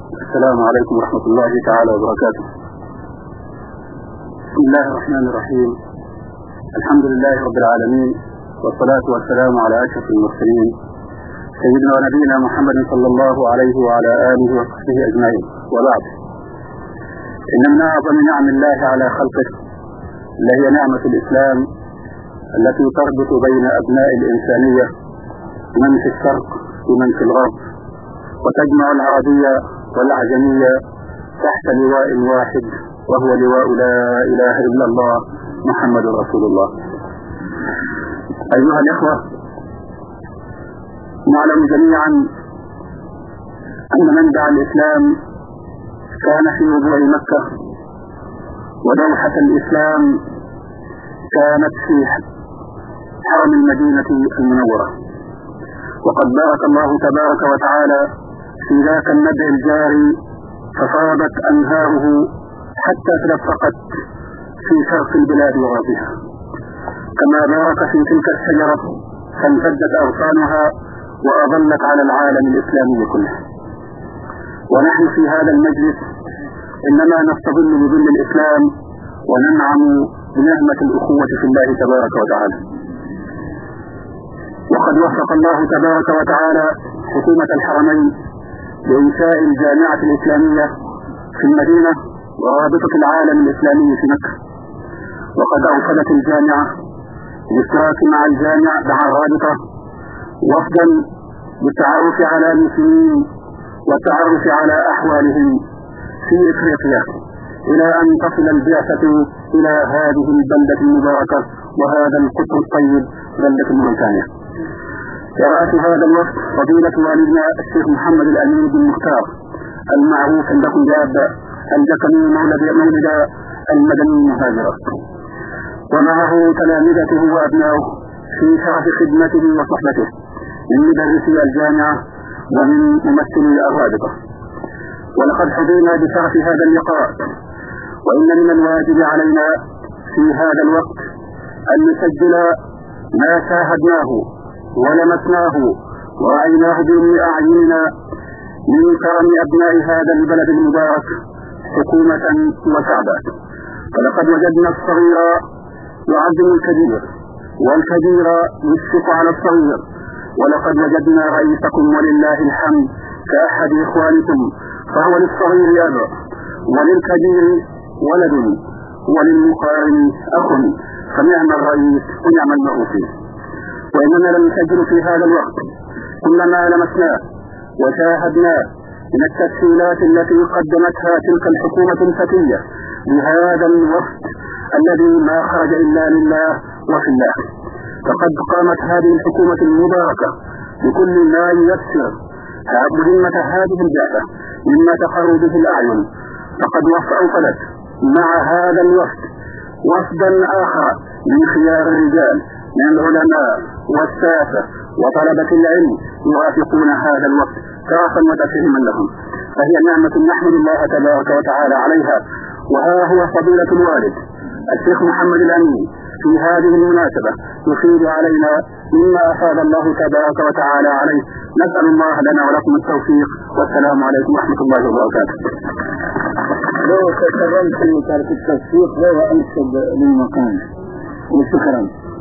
السلام عليكم ورحمة الله تعالى وبركاته. بسم الله الرحمن الرحيم. الحمد لله رب العالمين، والصلاة والسلام على أشرف المرسلين سيدنا ونبينا محمد صلى الله عليه وعلى آله وصحبه أجمعين. وبعد، إن من أعظم نعم الله على خلقه لهي نعمة الإسلام التي تربط بين أبناء الإنسانية من في الشرق ومن في الغرب، وتجمع العربية والعجمية تحت لواء واحد، وهو لواء لا إله إلا الله محمد رسول الله. أيها الإخوة، نعلم جميعا أن منبع الإسلام كان في وضوء مكة، ودوحة الإسلام كانت في حرم المدينة المنورة، وقد بارك الله تبارك وتعالى في ذاك النبع الجاري ففاضت أنهاره حتى تدفقت في شرق البلاد وغربها، كما بارك في تلك الشجرة فامتدت أغصانها وأظلت على العالم الإسلامي كله. ونحن في هذا المجلس إنما نستظل بظل الإسلام وننعم بنعمة الأخوة في الله تبارك وتعالى. وقد وفق الله تبارك وتعالى حكومة الحرمين لإنشاء الجامعة الإسلامية في المدينة ورابطة العالم الإسلامي في مكة، وقد أوصلت الجامعة بالاشتراك مع الرابطة وفدا بالتعرف على المسلمين والتعرف على أحوالهم في إفريقيا، إلى أن تصل البعثة إلى هذه البلدة المباركة وهذا القطر الطيب، بلدة موريتانيا. يرأس هذا الوفد فضيلة والدنا الشيخ محمد الأمين بن مختار المعروف عندكم بأب الجكمي مولد المدني المهاجرة، ومعه تلامذته وأبنائه في شرف خدمته وصحبته من مدرسي الجامعة ومن ممثلي الرابطة. ولقد حظينا بشرف هذا اللقاء، وإن من الواجب علينا في هذا الوقت أن نسجل ما شاهدناه ولمسناه ورأيناه بأعيننا من كرم أبناء هذا البلد المبارك حكومة وشعبا. فلقد وجدنا الصغير يعظم الكبير والكبير يشفق على الصغير، ولقد وجدنا رئيسكم ولله الحمد كأحد إخوانكم، فهو للصغير أب وللكبير ولد وللمقارن أخ، فنعم الرئيس ونعم المرؤوس. وإننا لم نسجل في هذا الوقت كل ما لمسناه وشاهدناه من التسهيلات التي قدمتها تلك الحكومة الفتية بهذا الوقت الذي ما خرج إلا لله وفي الله. فقد قامت هذه الحكومة المباركة بكل ما ييسر مهمة هذه البعثة مما تقر به الأعين. فقد أوصلت مع هذا الوفد وفدا آخر من خيار الرجال من العلماء والساسة وطلبة العلم يوافقون هذا الوقت شرفا وتكريما لهم، فهي نعمة نحمد الله تبارك وتعالى عليها. وها هو فضيلة الوالد الشيخ محمد الأمين في هذه المناسبة يفيد علينا مما أفاد الله تبارك وتعالى عليه. نسأل الله لنا ولكم التوفيق، والسلام عليكم ورحمة الله وبركاته. لو تكرمت في ترك التوفيق وهو أنسب للمقام، وشكرا.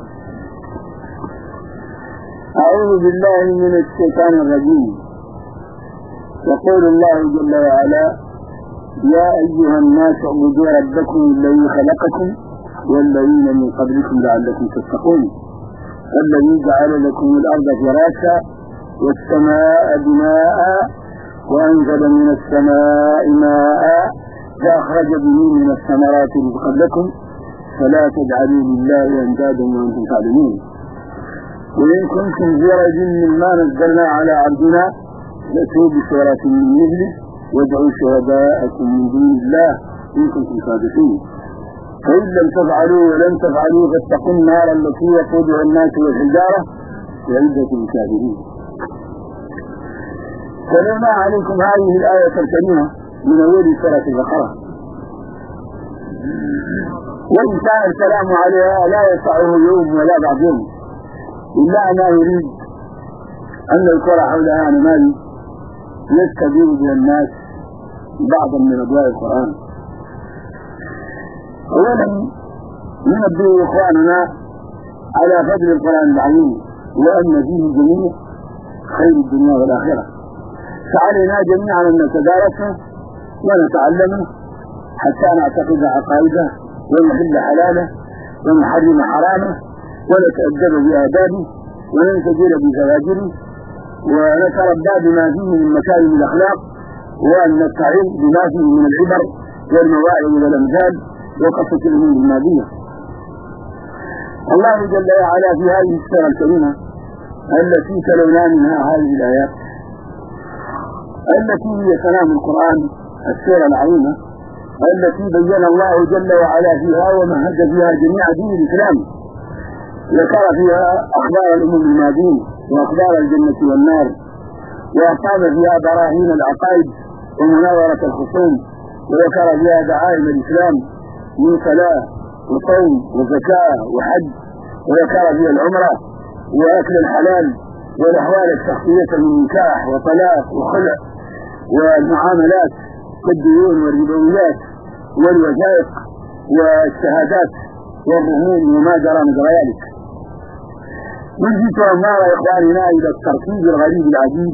أعوذ بالله من الشيطان الرجيم. يقول الله جل وعلا: يا أيها الناس اعبدوا ربكم الذي خلقكم والذين من قبلكم لعلكم تتقون، الذي جعل لكم الأرض فراشا والسماء بناء وأنزل من السماء ماء فأخرج به من الثمرات رزقا لكم فلا تجعلوا لله أندادا وأنتم تعلمون. وإن كنتم في ريب مما نزلنا على عبدنا فأتوا بسورة من مثله وادعوا شهداءكم من دون الله إن كنتم صادقين، فإن لم تفعلوا ولن تفعلوا فاتقوا النار التي وقودها الناس والحجارة وعدة الكافرين. سلمنا عليكم هذه الآية الكريمة من أول سورة البقرة، وإن كان الكلام عليها لا يسعه يوم ولا بعد يوم، إلا أنا يريد أن الكرة حولها نماذج يستجيب بها الناس بعضا من أبواب القرآن. أولا ننبه إخواننا على فضل القرآن العظيم وأن فيه جميع خير الدنيا والآخرة، فعلينا جميعا أن نتدارسه ونتعلمه حتى نعتقد عقائده ونحل حلاله ونحرم حرامه ونتأدب بآدابه وننتجر بزواجره ونتربى بما فيه من مكارم الأخلاق وأن نستعين بما فيه من العبر والمواعظ والأمثال وقصة الأمور الماضية. الله جل وعلا في هذه السورة الكريمة التي تلونا منها هذه الآيات التي هي كلام القرآن، السورة العظيمة التي بين الله جل وعلا فيها ومهد فيها جميع دين الإسلام، ذكر فيها أخبار الأمم الماضين وأخبار الجنة والنار، وأقام فيها براهين العقائد ومناورة الخصوم، وذكر فيها دعائم الإسلام من صلاة وصوم وزكاة وحج، وذكر فيها العمرة وأكل الحلال والأحوال الشخصية من نكاح وطلاق وخلع والمعاملات كالديون والربويات والوثائق والشهادات والرهون وما جرى من ذلك. نجد أمار إخواننا إلى التركيب الغريب العجيب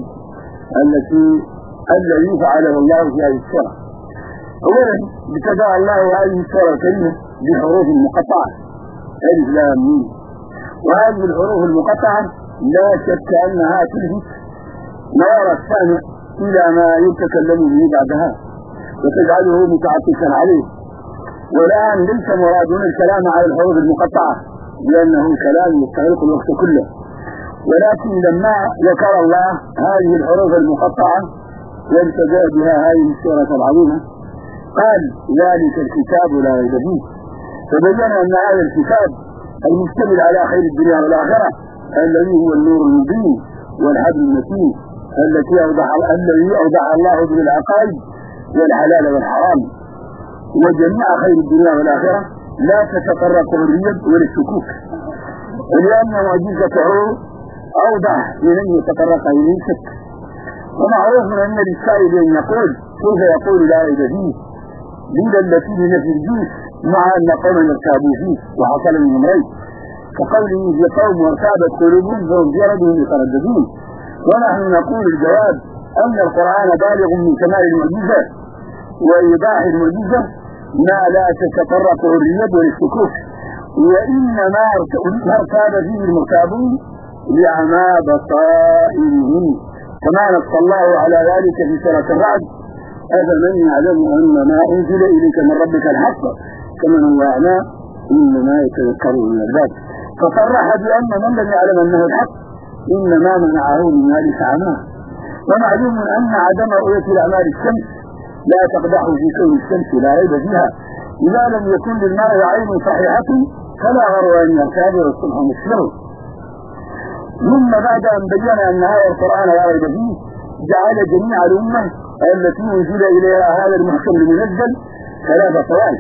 الذي فعله الله في هذه السورة. أولا ابتدأ الله هذه السورة الكريمة بحروف مقطعة ألف لام ميم، وهذه الحروف المقطعة لا شك أنها تلفت نظر السامع إلى ما يتكلم به بعدها وتجعله متعطفا عليه. والآن ليس مرادنا الكلام على الحروف المقطعة لأنه كلام يستغرق الوقت كله، ولكن لما ذكر الله هذه الحروف المقطعة وابتدأ بها هذه السورة العظيمة قال ذلك الكتاب لا ريب فيه، فبين أن هذا الكتاب المشتمل على خير الدنيا والآخرة الذي هو النور المبين والحبل المتين الذي أوضح الله به العقائد والحلال والحرام وجميع خير الدنيا والآخرة لا تتطرق الريب ولا الشكوك، ولأن معجزته أوضح من أن يتطرق إليه شك. ومعروف أن للسائل أن يقول كيف يقول لا ريب فيه لولا التي لنفي الجيش مع أن قوما ارتابوا فيه وحصل منهم ريب، كقوله في قوم وارتابت قلوبهم فهم في ربهم يترددون. ونحن نقول الجواب أن القرآن بالغ من كمال المعجزة وإيضاح المعجزة ما لا تتطرق الريب والشكوك، وإنما ارتاب فيه المرتابون لعمى بصائرهم، كما نص الله على ذلك في سورة الرعد أفمن يعلم أن ما أنزل إليك من ربك الحق كمن هو أعمى إنما يتذكر أولو الألباب. فصرح بأن من لم يعلم أنه الحق إنما منعه من ذلك عماه. ومعلوم أن عدم رؤية الأعمال الشمس لا تقدح في كون الشمس لا ريب فيها، إذا لم يكن للمرء عين صحيحة فلا غرو أن يرتابر الصبح مسفره. ثم بعد أن بين أن هذا القرآن لا ريب فيه جعل جميع الأمة التي أنزل إليها هذا المحكم المنزل ثلاث طوائف.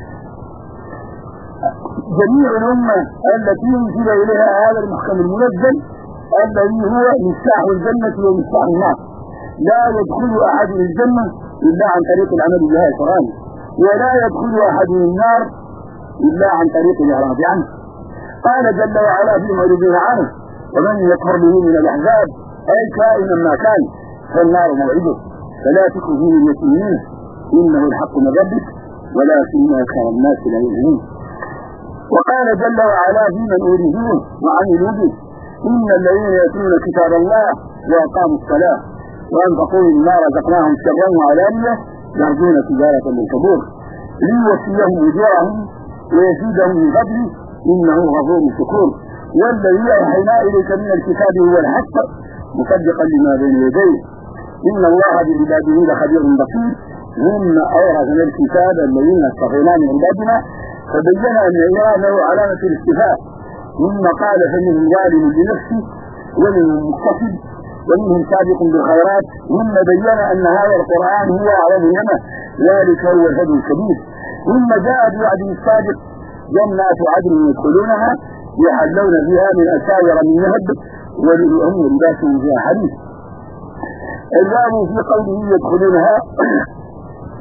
جميع الأمة التي أنزل إليها هذا المحكم المنزل الذي هو مفتاح الجنة ومفتاح النار، لا يدخل أحد الجنة إلا عن طريق العمل بها القرآن، ولا يدخل أحد النار إلا عن طريق الإعراض عنه. قال جل وعلا في المعرضين عنه ومن يكفر به من الأحزاب أي كائنا ما كان فالنار موعده فلا تكن فيه اليتيمين إنه الحق من ربك ولكن أكثر الناس لا يؤمنون. وقال جل وعلا في من أورثوه وعملوا به إن الذين يتلون كتاب الله وأقاموا الصلاة وأنفقوا مما رزقناهم سرا وعلانية يرجون تجارة لن تبور ليوفيهم أجورهم ويزيدهم من فضله إنه غفور شكور. والذي أوحينا إليك من الكتاب هو الحق مصدقا لما بين يديه إن الله بعباده لخبير بصير. ثم أورثنا الكتاب الذين اصطفينا من عبادنا فبين أن إعراضه علامة الاستفاء، ثم قال فمنهم ظالم لنفسه ومنهم مقتصد ومنهم سابق بالخيرات، ثم بين أن هذا القرآن هو أعظم نعمة ذلك هو الفضل الكبير. ثم جاء بوعد الصادق جنات عدن يدخلونها يحلون فيها من أساور من ذهب ولؤلؤهم لباسهم فيها حرير. الباب في قوله يدخلونها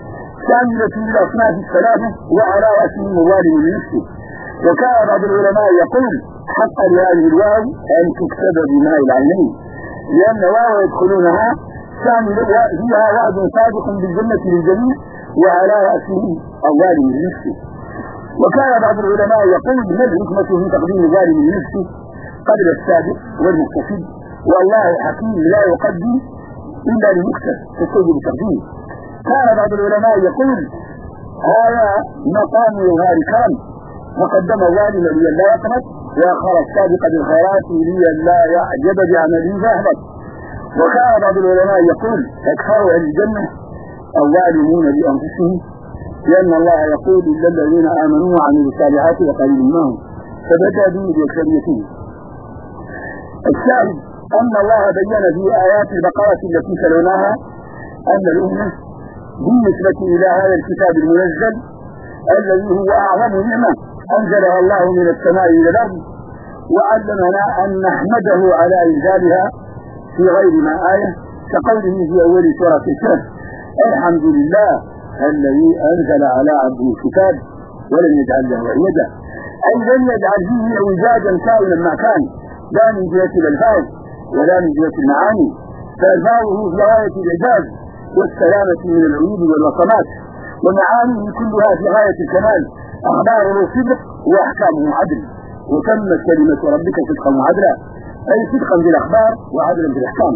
شاملة للأصناف الثلاثة وعلى رأسهم الظالم لنفسه. وكان بعض العلماء يقول حقا لهذه الواو أن تكتب بماء العينين، لأن واو يدخلونها شاملة فيها وعد صادق بالجنة للجميع وعلى رأسهم الظالم لنفسه. وكان بعض العلماء يقول ما الحكمة في تقديم ظالم لنفسه قبل السابق والمقتصد، والله حكيم لا يقدم إلا لمكتب تستوجب تقديمه. كان بعض العلماء يقول هذا مقام يظهر كرم، وقدم الظالم لئلا يقنط، وأخر السابق بالخيرات لئلا يعجب بعمله فأهبط. وكان بعض العلماء يقول أكثر أهل الجنة الظالمون بأنفسهم، لأن الله يقول إلا الذين آمنوا وعملوا الصالحات وقليل ما هم، فبدأ به بأكثريته. الشاهد أن الله بين في آيات البقرة التي تلوناها أن الأمة بالنسبة إلى هذا الكتاب المنزل الذي هو أعظم نعمة أنزلها الله من السماء إلى الأرض، وعلمنا أن نحمده على إنزالها في غير ما آية كقوله في أول سورة الكهف الحمد لله الذي أنزل على عبده الكتاب ولم يجعل له عوجا، أي لم يجعل فيه اعوجاجا كائنا ما كان، لا من جهة الألفاظ ولا من جهة المعاني، فألفاظه في غاية الإعجاز والسلامة من العيوب والوصمات، ومعانيه كلها في غاية الكمال، أخباره صدق وأحكامه عدل، وتمت كلمة ربك صدقا وعدلا، أي صدقا بالأخبار وعدلا بالأحكام.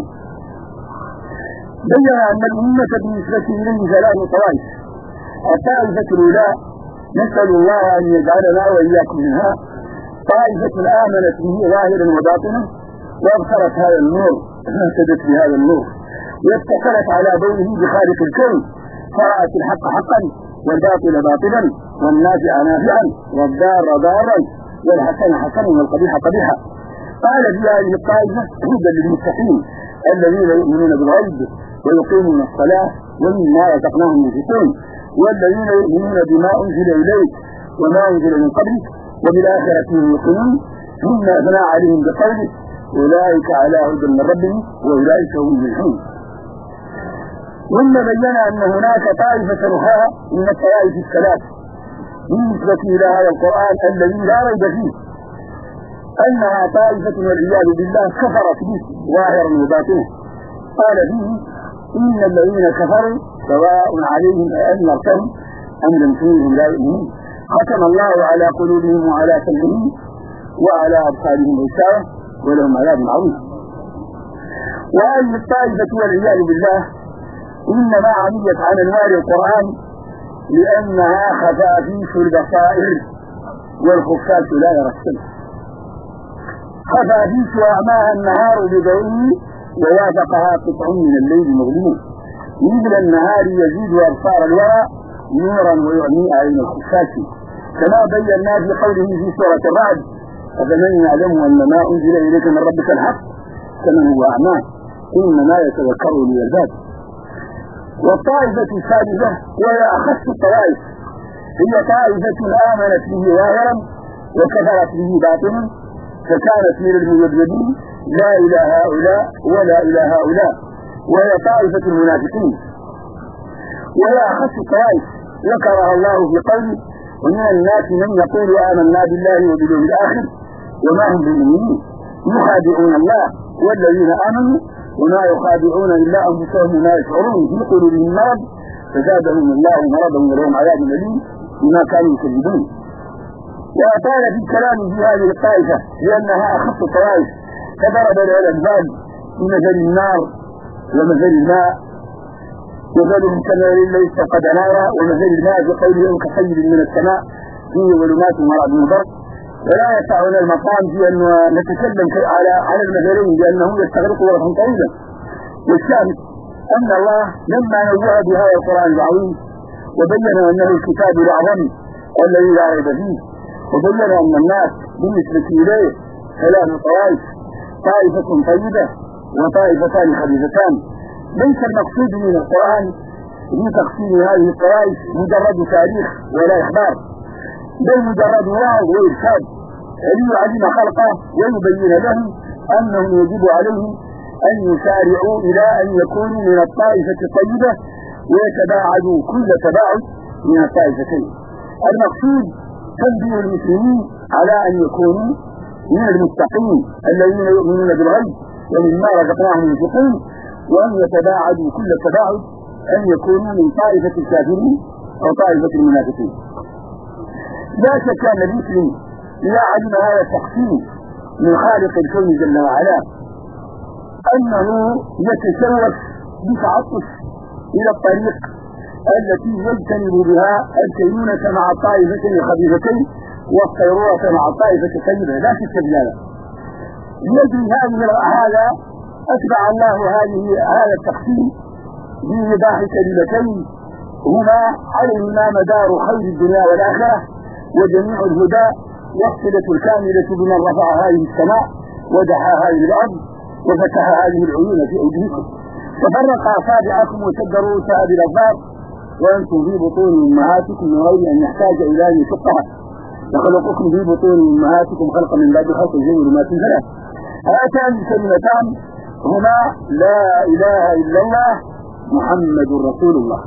بين أن الأمة بالنسبة إليه ثلاث طوائف. الطائفة الأولى نسأل الله أن يجعلنا وإياكم منها، طائفة آمنت به ظاهرا وباطنا وابصرت هذا النور اهتدت بهذا النور، واتصلت على ضوئه بخالق الكون، فرأت الحق حقا والباطل باطلا والنافع نافعا والضار ضارا والحسن حسنا والقبيح قبيحا. قال في هذه الطائفة هدى للمتقين الذين يؤمنون بالغيب ويقيمون الصلاة ومما رزقناهم ينفقون، والذين يؤمنون بما أنزل إليك وما أنزل من قبلك وبالآخرة هم يوقنون، ثم أثنى عليهم بقوله أولئك على هدى من ربهم وأولئك هم المفلحون. ثم بين أن هناك طائفة أخرى من الطوائف الثلاث بالنسبة إلى هذا القرآن الذي لا ريب فيه، أنها طائفة والعياذ بالله كفرت به ظاهرا وباطنا. قال فيه إن الذين كفروا سواء عليهم أأنذرتهم أم لم تنذرهم لا يؤمنون، ختم الله على قلوبهم وعلى سمعهم وعلى أبصارهم غشاوة ولهم عذاب عظيم. وهذه الطائفة والعياذ بالله إنما عميت عن أنوار القرآن لأنها خفافيش البصائر والخفاش لا يرى الشمس. خفافيش أعماها النهار بضوئه ووافقها قطع من الليل مظلمون، مثل النهار يزيد أبصار الورى نورا ويعمي أعين الخفاش، كما بينا في قوله في سورة الرعد أفمن يعلم أن ما أنزل إليك من ربك الحق كمن هو أعمى إنما يتذكر أولو الألباب. والطائفة الثالثة وهي أخص الطوائف هي طائفة آمنت به ظاهرا وكفرت به باطنا، فكانت من المذبذبين لا إلى هؤلاء ولا إلى هؤلاء، وهي طائفة المنافقين. وهي أخص الطوائف ذكرها الله في قوله ومن الناس من يقول آمنا بالله وباليوم الآخر وما هم بمؤمنين يخادعون الله والذين آمنوا وما يخادعون إلا أنفسهم وما يشعرون في قلوبهم مرض فزادهم الله مرضا ولهم عذاب أليم بما كانوا يكذبون. وأطال في الكلام في هذه الطائفة لأنها أخص الطوائف، فضرب لها الأمثال بمثل النار ومثل الماء، مثلهم كمثل الذي استوقد نارا ومثل الماء بقوله كحي من السماء فيه ظلمات ورعد وبرق. ولا يسعنا المقام في أن نتكلم على المثلين لأنه يستغرق وقتا طويلا. والشاهد أن الله لما نوه بهذا القرآن العظيم وبين أنه الكتاب الأعظم الذي لا ريب فيه، وبين أن الناس بالنسبة إليه ثلاث طوائف، طائفة طيبة وطائفتان خبيثتان. ليس المقصود من القرآن في تقسيم هذه الطوائف مجرد تاريخ ولا إخبار، بل مجرد وعظ وإرشاد ليعلم خلقه ويبين لهم أنهم يجب عليهم أن يسارعوا إلى أن يكونوا من الطائفة الطيبة ويتباعدوا كل تباعد من الطائفتين. المقصود تنبيه المسلمين على أن يكونوا من المتقين الذين يؤمنون بالغيب ومما رزقناهم ينفقون، وأن يتباعدوا كل تباعد أن يكونوا من طائفة الكافرين أو طائفة المنافقين. لا شك أن المسلم إذا علم هذا التقسيم من خالق الكون جل وعلا أنه يتشوف بتعطف إلى الطريق التي يجتنب بها الكينونة مع الطائفتين الخبيثتين والصيرورة مع الطائفة الطيبة، لا شك بهذا. يجري هذا أتبع الله هذا التقسيم بإيضاح كلمتين هما عليهما مدار خير الدنيا والآخرة وجميع الهدى والصلة الكاملة بمن رفع هذه السماء ودحى هذه الأرض وفتح هذه العيون في أيديكم وفرق أصابعكم وشد رؤوسها بالأظفار وأنتم في بطون أمهاتكم من غير أن يحتاج إلى أن يشقها، وخلقكم في بطون أمهاتكم خلقا من بعد خلق يزور ما في ثلاث. هاتان الكلمتان هما لا إله إلا الله محمد رسول الله.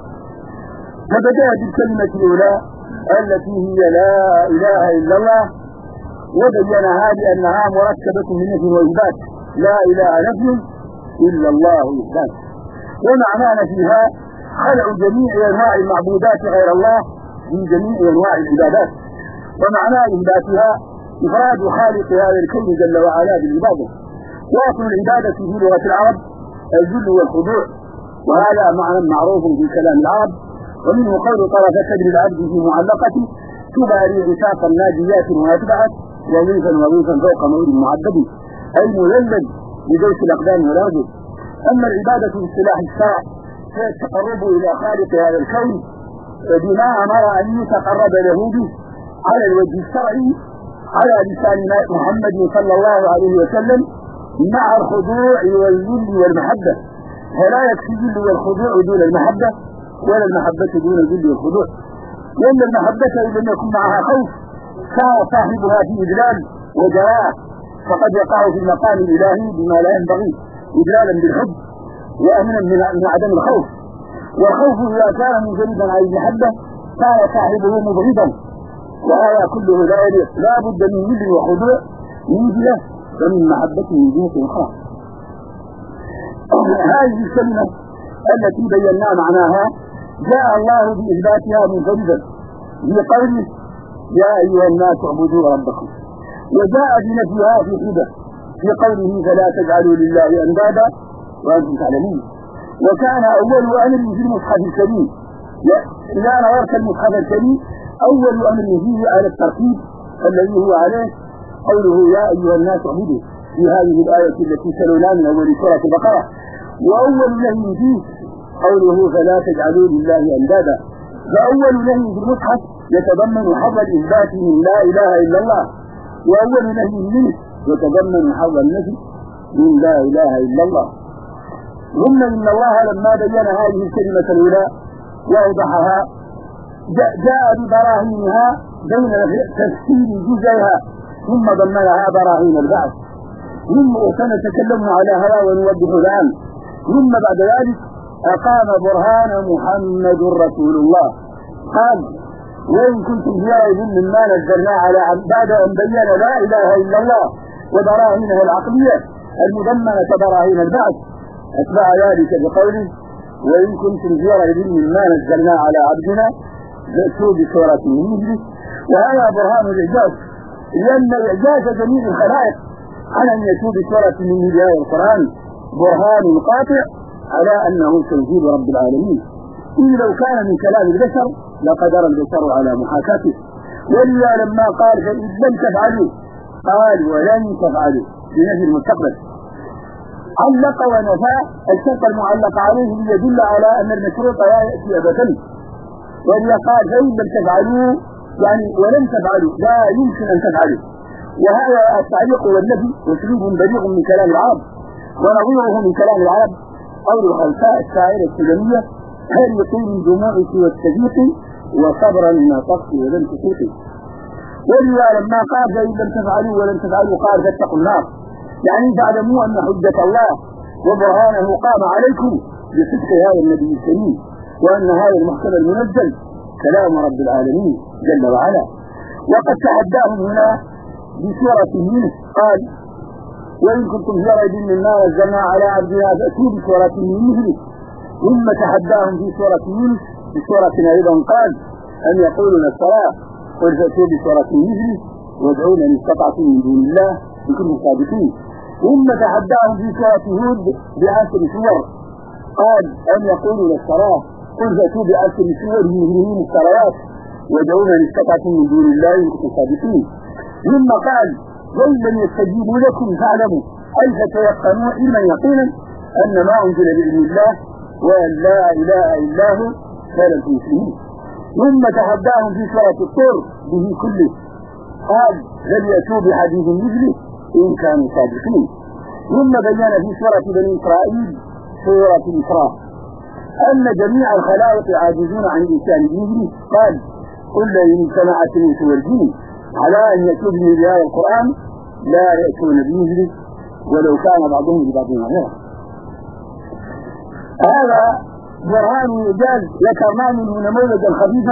فبدأت الكلمة الأولى التي هي لا إله إلا الله وبينها بأنها مركبة من نفي وإثبات، لا إله نفي إلا الله إثبات، ومعنانا فيها خلع جميع أنواع المعبودات غير الله من جميع أنواع العبادات، ومعنى إثباتها إفراد خالق هذا الكون جل وعلا بالعبادة. وأصل العبادة في لغة العرب الذل والخضوع، وهذا معنى معروف في كلام العرب، ومنه قول طرفة ابن العبد في معلقته تباري عساقا ناجيات واتبعت وظيفا وظيفا فوق مولد معدد، أي مذلل بدوس الأقدام والأرجل. أما العبادة في اصطلاح الشرع هي التقرب إلى خالق هذا الكون بما أمر أن يتقرب له به على الوجه الشرعي على لسان محمد صلى الله عليه وسلم مع الخضوع والذل والمحبة، فلا يكفي الذل والخضوع دون المحبة ولا المحبة دون الذل والخضوع، لأن المحبة إذا لم يكن معها خوف صار صاحبها في إذلال وجراء، فقد يقع في المقام الإلهي بما لا ينبغي إذلالا بالحب وأمنا من عدم الخوف. والخوف إذا كان منجلدا عن المحبة كان صاحبه مبغضا، وهذا كله لا بد من ذل وخضوع من جهة ومن محبة من جهة أخرى. هذه الكلمة التي بينا معناها جاء الله بإثباتها منفردا بقوله يا أيها الناس اعبدوا ربكم، وجاء بنفيها في حدة في قوله فلا تجعلوا لله أندادا وأنتم تعلمون. وكان أول أمر في المصحف الكريم إذا نظرت المصحف الكريم أول أمر فيه على الترتيب الذي هو عليه قوله يا أيها الناس اعبدوا في هذه الآية التي سلونا من أول سورة البقرة، وأول نهي فيه قوله فلا تجعلوا لله أندادا. فأول نهي في المصحف يتضمن حظ الإثبات من لا إله إلا الله، وأول نهي منه يتضمن حظ النفي من لا إله إلا الله. ثم إن الله لما بين هذه الكلمة الأولى وأوضحها جاء ببراهينها بين تفسير جزئها ثم ضمنها براهين البعث، ثم سنتكلم على هذا ونوضح الآن. ثم بعد ذلك أقام برهان محمد رسول الله، قال وإن كنتم جاهزين مما نزلنا على بعد أن بين لا إله إلا الله وبراهينها العقلية المضمنة براهين البعث أتبع ذلك بقوله وإن كنتم جاهزين مما نزلنا على عبدنا فأتوا بسورة من مثله. وهذا برهان الإعجاز، لأن إعجاز جميع الخلائق على أن يأتوا بسورة من مثل هذا القرآن برهان قاطع على أنه تنزيل رب العالمين. إذ لو كان من كلام البشر لقدر البشر على محاكاته، وإلا لما قال فإن لم تفعلوا قال ولن تفعلوا بنفي المستقبل. علق ونفى الشرط المعلق عليه ليدل على أن المشروط لا يأتي أبدا، وإذا قال فإن لم تفعلوا يعني ولن تفعلوا لا يمكن أن تفعلوا. وهذا التعليق والنفي أسلوب بليغ من كلام العرب، ونظيره من كلام العرب قول الخلفاء الشاعر السلمية هل يقيم دموعك والصديق وصبرا ما تقصي ولن تسيقي. وإذا لما قال فإن لم تفعلوا ولن تفعلوا قال فاتقوا النار، يعني فاعلموا أن حجة الله وبرهانه قام عليكم بصدق هذا النبي الكريم وأن هذا المحكم المنزل كلام رب العالمين جل وعلا. وقد تحداهم هنا بسورة يونس قال وإن كنتم في ريب مما نزلنا على عبدنا فأتوا بسورة من مثله. ثم تحداهم في سورة يونس بسورة أيضا قال أن يقولوا الصلاة قل فأتوا بسورة من مثله وادعون إن استطعتم من دون الله إن كنتم صادقين. ثم تحداهم في سورة هود ب10 سور قال أن يقولوا الصلاة قل فأتوا ب10 سور من الصلوات وادعون إن استطعتم من دون الله إن كنتم صادقين. ثم قال وإن لم يستجيبوا لكم فاعلموا أي فتيقنوا علما يقينا أن ما أنزل بعلم الله وأن لا إله إلا هو فلن مسلمين. ثم تحداهم في سورة الطور به كله قال لن يأتوا بحديث مثله إن كانوا صادقين. ثم بين في سورة بني إسرائيل سورة الإسراء أن جميع الخلائق عاجزون عن الإنسان بمثله قال قل إن سمعت الإنس والجن على أن يأتوا بمثل هذا القرآن لا يأتون بمثله ولو كان بعضهم لبعض ظاهرا. هذا برهان إيجاز ذكرناه من نموذجا خفيفا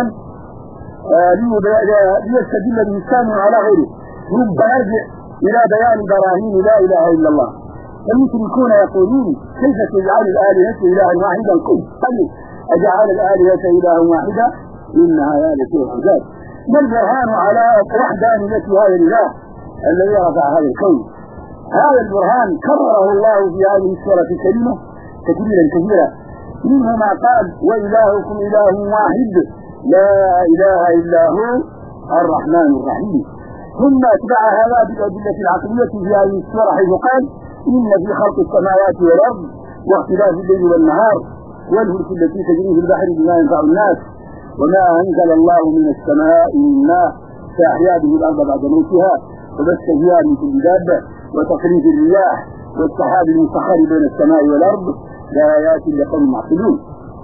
ليستدل الإنسان على غيره. ثم نرجع إلى بيان براهين لا إله إلا الله. المشركون يقولون كيف تجعل الآلهة إلها واحدا قل أجعل الآلهة إلها واحدا إن هذا لشيء عجاب. ما البرهان على وحدانية هذا الإله الذي رفع هذا الكون؟ هذا البرهان كرره الله في هذه السورة الكريمة تكريرا كثيرا، منه ما قال وإلهكم إله واحد لا إله إلا هو الرحمن الرحيم. ثم أتبع هذا بالأدلة العقلية في هذه السورة حيث قال إن في خلق السماوات والأرض واختلاف الليل والنهار والفلك التي تجري في البحر بما ينفع الناس وما أنزل الله من السماء من ماء فأحيا به الأرض بعد موتها وبث فيها من كل دابة وتصريف الرياح والسحاب المسخر بين السماء والأرض لآيات لقوم يعقلون.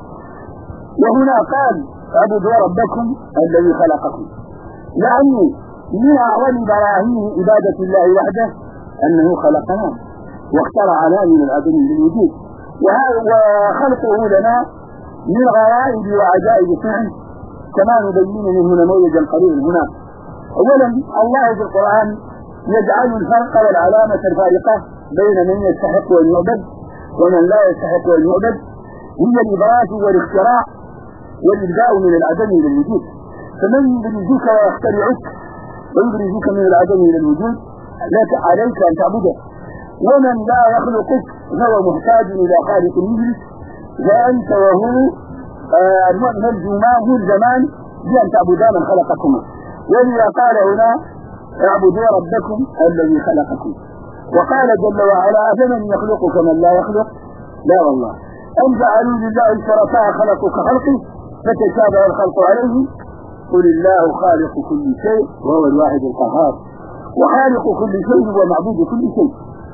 وهنا قال اعبدوا ربكم الذي خلقكم، يعني من أعظم براهين عبادة الله وحده أنه خلقنا واخترعنا من العدم للوجود، وخلقه لنا من غرائب وعجائب صنعه كما نبين منه نموذجا قليلا هنا. أولا الله في القرآن يجعل الفرق والعلامة الفارقة بين من يستحق أن يعبد ومن لا يستحق أن يعبد، هي الإبراز والاختراع والإبداء من العدم إلى الوجود. فمن يبرزك ويخترعك ويبرزك من العدم إلى الوجود لا عليك أن تعبده، ومن لا يخلقك فهو محتاج إلى خالق مثلك فأنت وهو ملزمان بأن تعبدا من خلقكما. ولذا قال هنا اعبدوا ربكم الذي خلقكم. وقال جل وعلا أفمن يخلق كمن لا يخلق لا والله أن جعلوا لله شركاء خلقوا كخلقه فتشابه الخلق عليه قل الله خالق كل شيء وهو الواحد القهار وخالق كل شيء ومعبود كل شيء.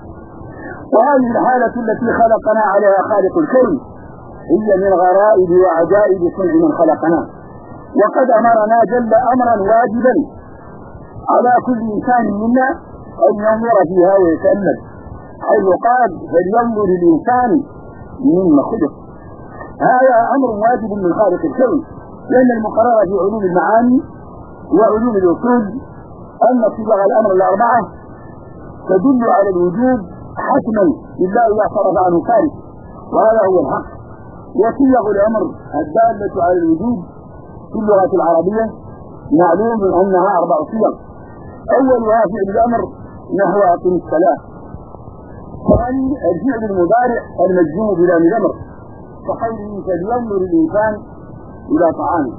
وهذه الحالة التي خلقنا عليها خالق الكون هي من غرائب وعجائب صنع من خلقنا. وقد أمرنا جل أمرا واجبا على كل إنسان منا أن ينظر فيها ويتأمل، حيث قال فلينظر الإنسان مما خلق. هذا أمر واجب من خالق الكون، لأن المقرر في علوم المعاني وعلوم الأصول أن صيغ الأمر الأربعة تدل على الوجود حتما إلا إذا صرف عنه خارج، وهذا هو الحق. وصيغ الأمر الدالة على الوجود في اللغة العربية معلوم أنها 4 صيغ. أولها فعل الأمر نحو أقم الصلاة، ثاني الفعل المضارع المجزوم بلام الأمر كقوله فلينظر الإنسان إلى طعامه.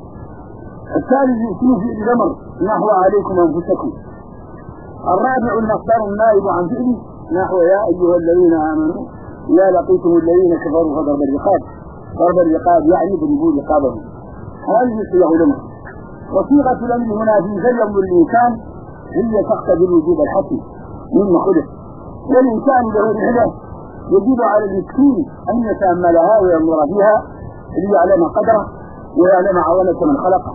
الثالث اسم فعل الأمر نحو عليكم أنفسكم. الرابع المصدر النائب عن فعله نحو يا أيها الذين آمنوا إذا لقيتم الذين كفروا فضرب الرقاب. ضرب الرقاب يعني ضربوا رقابهم. هذه صيغ الأمر. وصيغة الأمر هنا في فلينظر الإنسان هي تقتضي الوجود الحتمي مما خلق، والإنسان له رحلة يجب على المسكين أن يتأملها وينظر فيها ليعلم قدره ويعلم عظمة من خلقه.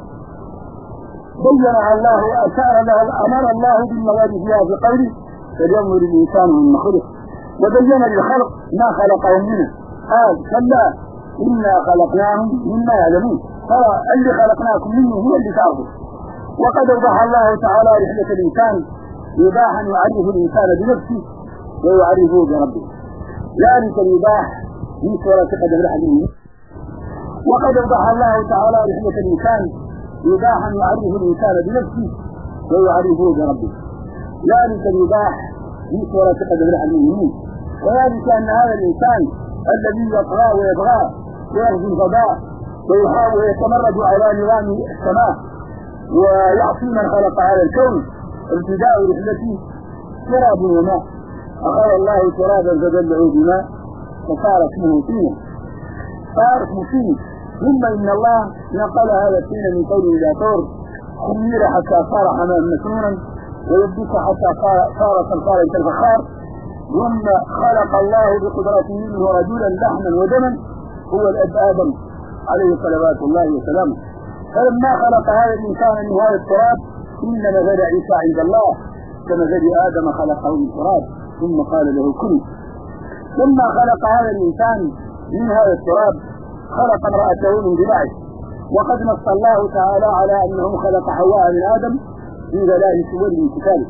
بين الله أمر الله بالنظر فيها في قوله فلينظر الإنسان مما خلق، وبين للخلق ما خلقهم منه قال كلا إنا خلقناهم مما يعلمون، ترى اللي خلقناكم منه هو اللي تعرفه. وقد أوضح الله تعالى رحلة الإنسان إيضاح أن يعرف الإنسان بنفسه ويعرفه بربه، ذلك الإيضاح في سورة قدم الحديث. وقد أوضح الله تعالى رحلة الإنسان إيضاح أن يعرف الإنسان بنفسه ويعرفه بربه، ذلك الإيضاح في سورة قدم الحديث. وذلك أن هذا الإنسان الذي يطغى ويبغى ويرضي الفضاء ويحاول ويتمرد على نظام السماء ويعصي من خلق هذا الكون، ابتداء رحلته تراب وماء، أخذ الله ترابا فبلعوا بماء فصار اسمه طين، صار اسمه طين. ثم إن الله نقل هذا الطين من طور إلى طور، خمير حتى صار حمام مسنونا، ويبدك حتى صار صلصالا كالفخار. ثم خلق الله بقدرته منه رجلا لحما ودما هو الأب آدم عليه صلوات الله وسلامه. فلما خلق هذا الإنسان من هذا التراب إن مثل عيسى عند الله كمثل آدم خلقه من تراب ثم قال له كن. ثم خلق هذا الإنسان من هذا التراب خلق امرأته من ضلعه، وقد نص الله تعالى على أنه خلق حواء من آدم في 3 سور من كتابه.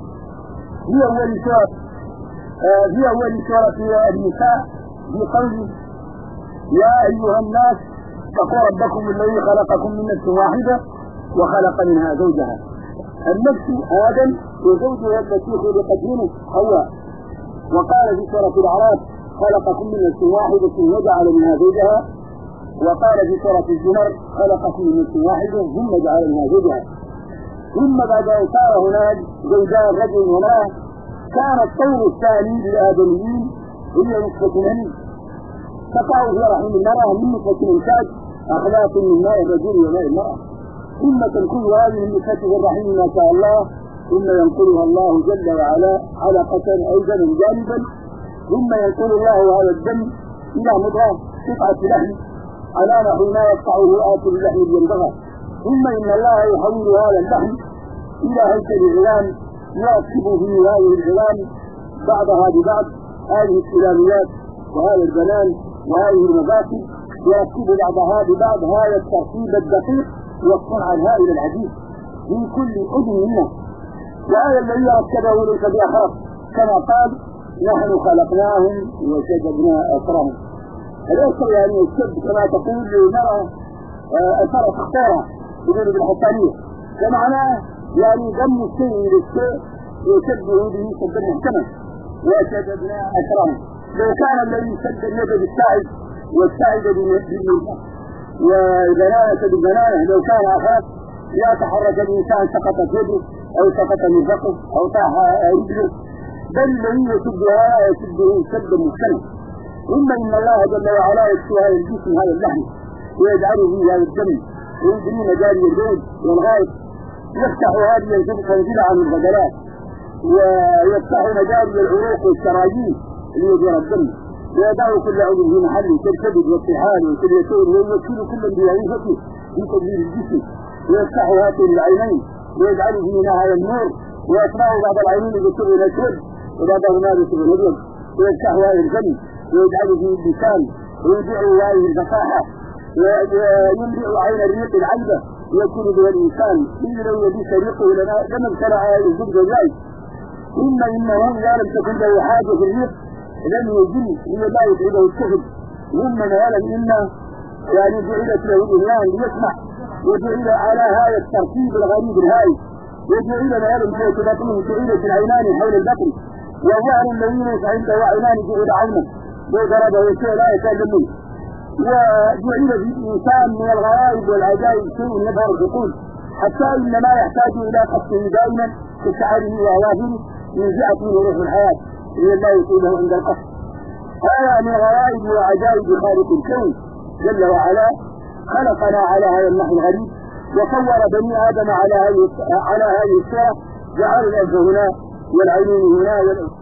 في أول سورة النساء بقوله يا أيها الناس اتقوا ربكم الذي خلقكم من نفس واحدة وخلق منها زوجها. النفس آدم وزوجها التي خلقت منه حواء. وقال في سورة الأعراف خلقكم من نفس واحدة وجعل منها زوجها. وقال في سورة الزمر خلقكم من نفس واحدة ثم جعل منها زوجها. ثم بعد أن صار هناك زوجان رجل وامرأة كان الطور الثاني للآدميين هي نطفة مني تقع في رحم المرأة من نطفة إنتاج أخلاق من ماء الرجل وماء المرأة، ثم تنقل هذه النطفة في الرحم ما شاء الله، ثم ينقلها الله جل وعلا علقة أو دما جانبا، ثم ينقل الله هذا الدم إلى مضغة قطعة لحم على نحو ما يقطعه آكل اللحم الينبغى، ثم إن الله يحول هذا اللحم إلى هيكل العظام يركب فيه هذه العظام بعضها ببعض، هذه السلاميات وهذا البنان وهذه المباكي يركب بعضها ببعض هذا الترتيب الدقيق والصنع الهائل العجيب في كل أذن منه. وهذا الذي ركبه ليس بأخاف كما قال نحن خلقناهم وشددنا أسرهم. الأسر يعني الشد كما تقول لنرى أثر اختارة يقول بالحطانية، فمعناه يعني دم الشيء للشيء يشده به شدا محكما وشددنا أسرهم. لو كان الذي شد اليد بالساعد والساعد باليد والبنانة بالبنانة لو كان أخاف لا تحرك الإنسان سقطت يده أو سقط مرفقه أو طاح رجله، بل الذي يشدها يشده شدا محكما. ثم إن الله جل وعلا يكسو هذا الجسم هذا اللحم ويجعله فيه هذا الدم ويجري مجاري البيض والغائط، يفتح هذه الجبهة تنزلها عن الغدلات ويفتح مجاري العروق والشرايين ليجري الدم ويضع كل عضو في محله كالكبد والطحال والكليتين ويوكل كل بوظيفته في تدبير الجسم، ويفتح هاتين العينين ويجعل فينا هذا النور ويطلع بعض العينين بسبب الاسود وبعضهما بسبب الابيض، ويفتح هذا الفم ويجعل فيه اللسان ويبيع هذه الفصاحه ويملئ عين الريق العذبه يكون بها الانسان إلا لو يبيس ريقه لما ابتلع الزبد ذلك. ثم انه اذا لم تكن له حاجه في الريق لم يجل هي لا يتعبه السفل. ثم نهالا إنا يعني جعلت له الإنسان ليسمع وجعل على هذا الترتيب الغريب الهائل، وجعل نهالا في بطنه جعلت العينان حول البطن وظهر الذين عنده عينان جعل عينا وضربه شيء لا يكاد منه، وجعل في الإنسان من الغرائب والعجائب شيء يظهر العقول حتى إن ما يحتاج إلى قصه دائما في شعره وأظافره ينزعت منه روح الحياة إلا الله يطيله عند القصر. هذا من غرائب وعجائب خالق الكون جل وعلا، خلقنا على هذا النحو الغريب وصور بني آدم على هذه الصورة، جعل الأنف هنا والعينين هنا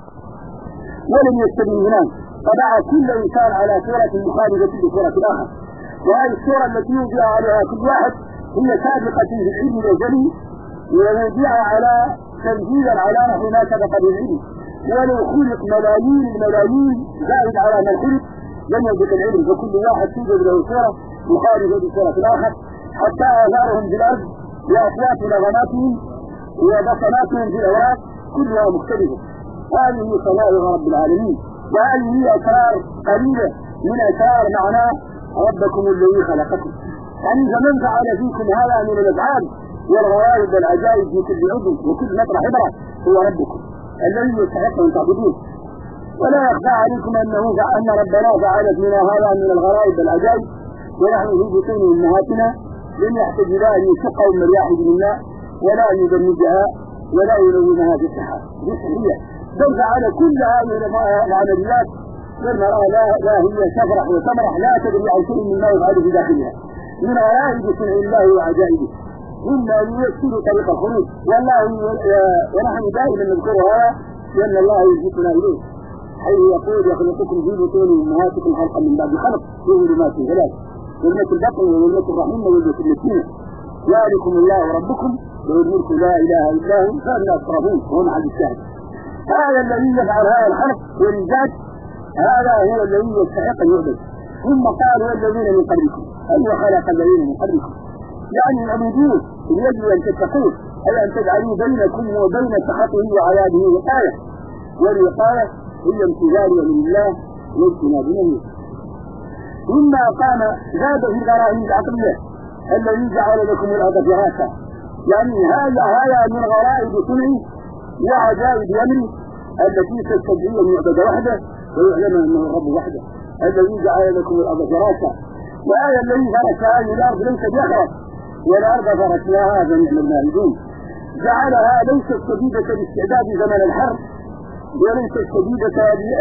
ولم يستبين هناك، طبع كل إنسان على صورة مخالفة لصورة الآخر. وهذه الصورة التي يوضع عليها كل واحد هي سابقة في العلم الأزلي ويوضع على تنزيلا على نحو ما سبق بالعلم، ولو خلق ملايين الملايين زائد على من خلق لم يدرك العلم، فكل واحد توجد له صورة مخالفة بصورة الآخر، حتى آثارهم في الأرض وأصوات نغماتهم وبصماتهم في الأوراق كلها مختلفة. هذه صنائع رب العالمين، وهذه أسرار قليلة من أسرار معنى ربكم الذي خلقكم. يعني فمن فعل فيكم هذا من الأفعال والغرائب والعجائب في كل عضو وكل مطرح عبرة هو ربكم الذي يستحق أن تعبدوه. ولا يخفى عليكم أن ربنا فعل فينا هذا من الغرائب والعجائب ونحن في بطون أمهاتنا، لم يحتج إلى أن يشق أم الواحد منا ولا أن يدمجها ولا يلونها في السحاب بسحرية، بل فعل كل هذه العمليات والمرأة لا هي تفرح وتمرح لا تدري عن شيء مما يفعل في داخلها من غرائب صنع الله وعجائبه، مما ييسر طريق الخروج. والله ونحن دائما نذكر هذا لأن الله يجيبنا إليه، حيث يقول يخلقكم في بطون أمهاتكم خلقا من بعد خلق في ظلمات ثلاث، ظلمة البطن وظلمة الرحم وظلمة المسكينة، ذلكم الله ربكم له الملك لا إله إلا هو فأنا أصرفون وهو مع الشاهد. هذا الذي يفعل هذا الخلق والإنتاج، هذا هو الذي يستحق أن يعبد. ثم قالوا الذين من قبلكم، أي خلق الذين من قبلكم، يعني العبودية يجب أن تتقوه، أي أن تجعلوا بينكم وبين سخطه وعذابه وقاية، والوقاية هي امتثال أمر الله واجتناب نهيه. ثم قام زاد في الغرائب العقلية الذي جعل لكم الأرض فراشا، يعني هذا من غرائب صنعه وعجائب أمره التي تستدعي أن يعبد وحده ويعلم أنه الرب وحده الذي جعل لكم الأرض فراشا. وهذا الذي فرش هذه الأرض ليس بيخرج، والأرض فرشناها فنعم الماهدون، جعلها ليست شديدة باستعداد زمن الحرب، وليست شديدة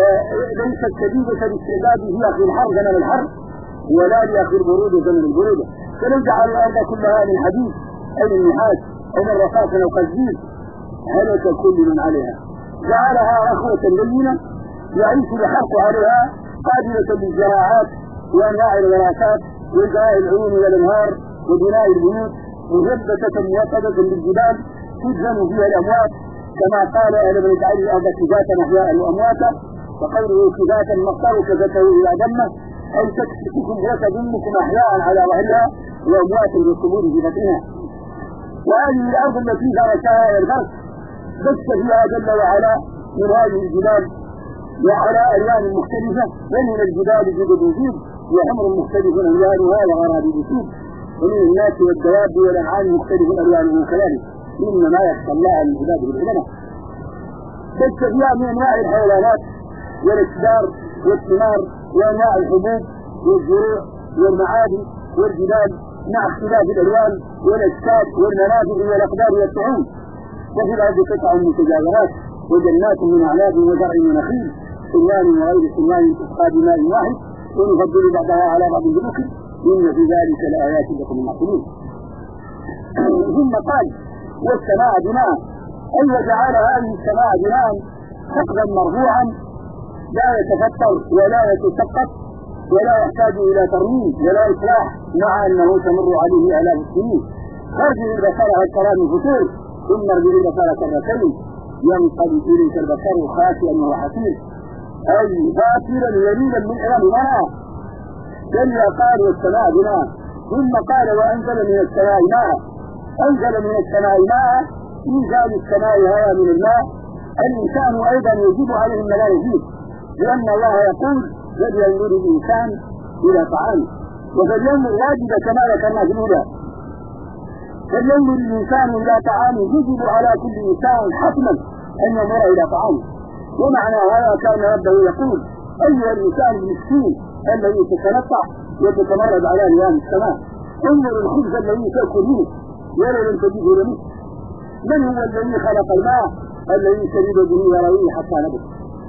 باستعداد هي في الحر زمن الحر، ولا لأخي البرود زمن البرودة. فنجعل الأرض كلها من حديد أو من نحاس أو من رصاص أو قزيز هلك كل من عليها، جعلها رخوة لينة يعيش الحرق عليها قابلة للزراعات وأنواع الوراثات وإجراء العيون والأنهار وبناء البيوت، مثبتة موطدة بالجبال تجزم فيها الأموات، كما قال ألم نجعل الأرض كفاتا أحياء وأمواتا، وقوله كفاتا مصدر كفته إلى دمه أي تكفيكم وتدمكم أحياء على ظهرها وأموات بالقبور في بطنها. وهذه الأرض التي فرشها البرد بث فيها جل وعلا من هذه الجبال وعلى ألوان مختلفة، ومن الجبال جدد فيه وحمر مختلف ألوانها وغرابيب فيه، ومن الناس والدواب والأنعام مختلف ألوانه كذلك، إنما يخشى الله من عباده العلماء. بث فيها من أنواع الحيوانات والأشجار والثمار وأنواع الحبوب والزروع والمعادن والجبال مع اختلاف الألوان والأشكال والمنافذ والأقدار والطعوم. وفي الأرض قطع متجاورات وجنات من أعناب وزرع ونخيل صنوان وغير صنوان تسقى بماء واحد ونفضل بعضها على بعض الذكر إن في ذلك لآيات لكم المعقلون. ثم قال والسماء بناء، أي وجعل هذه السماء بناء سقفا مرفوعا لا يتفتر ولا يتسقط ولا يحتاج إلى ترميم ولا إصلاح، مع أنه تمر عليه آلاف السنين. خرج البصر الكلام الفتور ثم ارجع البصر كرتين ينقلب إليك البصر خاسئا وهو حسير، أي فاكرا يميلا من إعلام مرأة. كلا قال والسماء بناء، ثم قال وأنزل من السماء ماء، أنزل من السماء ماء، إنزال السماء هواء من الماء. الإنسان أيضا يجب عليه أن لا يجيب، لأن الله يقول فلينظر الإنسان إلى طعامه، وفلينظر واجب كما ذكرنا في الأولى، فلينظر الإنسان إلى طعامه، يجب على كل إنسان حتما أن ينظر إلى طعامه. ومعنى هذا كان ربه يقول أيها الإنسان المسكين الذي تتنطع وتتمرد على نيام السماء، انظر الخبز الذي تأكل منه ولا لم تجده لمثل. من هو الذي خلق الماء الذي شرب به يرويه حتى نبت؟